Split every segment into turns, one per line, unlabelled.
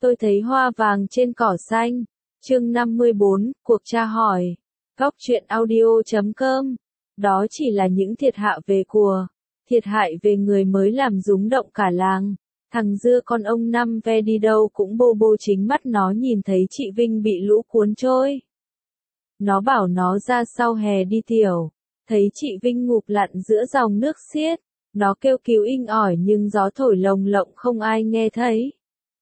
Tôi thấy hoa vàng trên cỏ xanh. Chương 54, cuộc tra hỏi. Góc truyện audio.com. Đó chỉ là những thiệt hại về của, thiệt hại về người mới làm rúng động cả làng. Thằng dưa con ông Năm ve đi đâu cũng bô bô chính mắt nó nhìn thấy chị Vinh bị lũ cuốn trôi. Nó bảo nó ra sau hè đi tiểu. Thấy chị Vinh ngụp lặn giữa dòng nước xiết. Nó kêu cứu inh ỏi nhưng gió thổi lồng lộng không ai nghe thấy.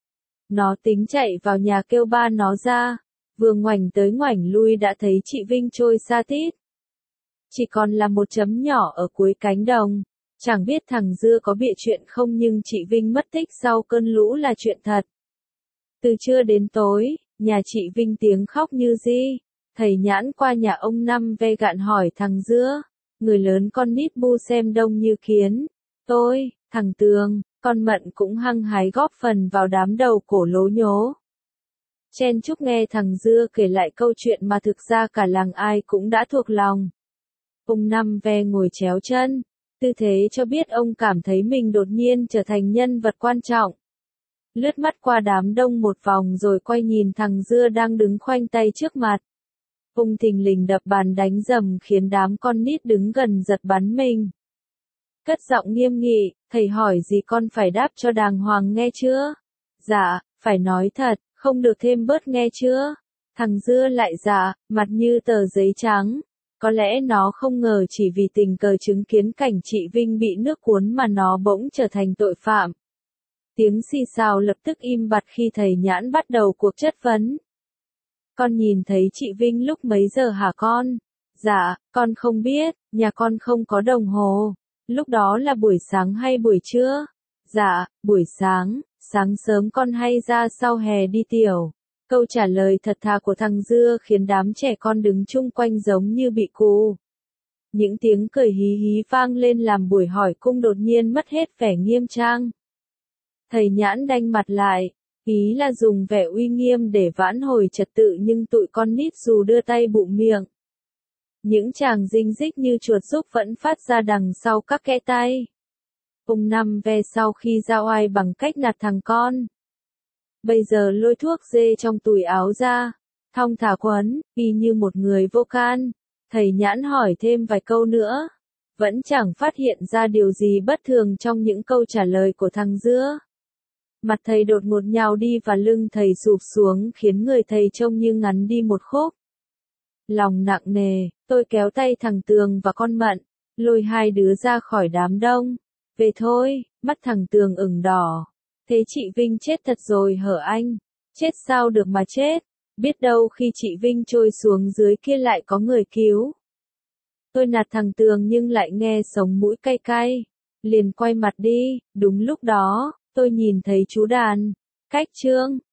Nó tính chạy vào nhà kêu ba nó ra. Vừa ngoảnh tới ngoảnh lui đã thấy chị Vinh trôi xa tít. Chỉ còn là một chấm nhỏ ở cuối cánh đồng. Chẳng biết thằng dưa có bịa chuyện không nhưng chị Vinh mất tích sau cơn lũ là chuyện thật. Từ trưa đến tối, nhà chị Vinh tiếng khóc như di. Thầy Nhãn qua nhà ông Năm ve gạn hỏi thằng dưa. Người lớn con nít bu xem đông như kiến. Tôi, thằng Tường, con Mận cũng hăng hái góp phần vào đám đầu cổ lố nhố. Chen chúc nghe thằng dưa kể lại câu chuyện mà thực ra cả làng ai cũng đã thuộc lòng. Ông Năm ve ngồi chéo chân. Tư thế cho biết ông cảm thấy mình đột nhiên trở thành nhân vật quan trọng. Lướt mắt qua đám đông một vòng rồi quay nhìn thằng dưa đang đứng khoanh tay trước mặt. Ông thình lình đập bàn đánh rầm khiến đám con nít đứng gần giật bắn mình. Cất giọng nghiêm nghị, thầy hỏi gì con phải đáp cho đàng hoàng nghe chưa? Dạ, phải nói thật, không được thêm bớt nghe chưa? Thằng dưa lại dạ, mặt như tờ giấy trắng. Có lẽ nó không ngờ chỉ vì tình cờ chứng kiến cảnh chị Vinh bị nước cuốn mà nó bỗng trở thành tội phạm. Tiếng xì xào lập tức im bặt khi thầy Nhãn bắt đầu cuộc chất vấn. Con nhìn thấy chị Vinh lúc mấy giờ hả con? Dạ, con không biết, nhà con không có đồng hồ. Lúc đó là buổi sáng hay buổi trưa? Dạ, buổi sáng, sáng sớm con hay ra sau hè đi tiểu. Câu trả lời thật thà của thằng dưa khiến đám trẻ con đứng chung quanh giống như bị cù. Những tiếng cười hí hí vang lên làm buổi hỏi cung đột nhiên mất hết vẻ nghiêm trang. Thầy Nhãn đanh mặt lại, ý là dùng vẻ uy nghiêm để vãn hồi trật tự nhưng tụi con nít dù đưa tay bụm miệng. Những chàng rinh rích như chuột rúc vẫn phát ra đằng sau các kẽ tay. Ông Năm ve sau khi ra oai bằng cách nạt thằng con. Bây giờ lôi thuốc dê trong túi áo ra, thong thả quấn, y như một người vô can. Thầy Nhãn hỏi thêm vài câu nữa. Vẫn chẳng phát hiện ra điều gì bất thường trong những câu trả lời của thằng dưa. Mặt thầy đột ngột nhào đi và lưng thầy sụp xuống khiến người thầy trông như ngắn đi một khúc. Lòng nặng nề, tôi kéo tay thằng Tường và con Mận, lôi hai đứa ra khỏi đám đông. Về thôi, mắt thằng Tường ửng đỏ. Thế chị Vinh chết thật rồi hở anh? Chết sao được mà chết? Biết đâu khi chị Vinh trôi xuống dưới kia lại có người cứu. Tôi nạt thằng Tường nhưng lại nghe sống mũi cay cay. Liền quay mặt đi, đúng lúc đó, tôi nhìn thấy chú Đàn, cách Trương,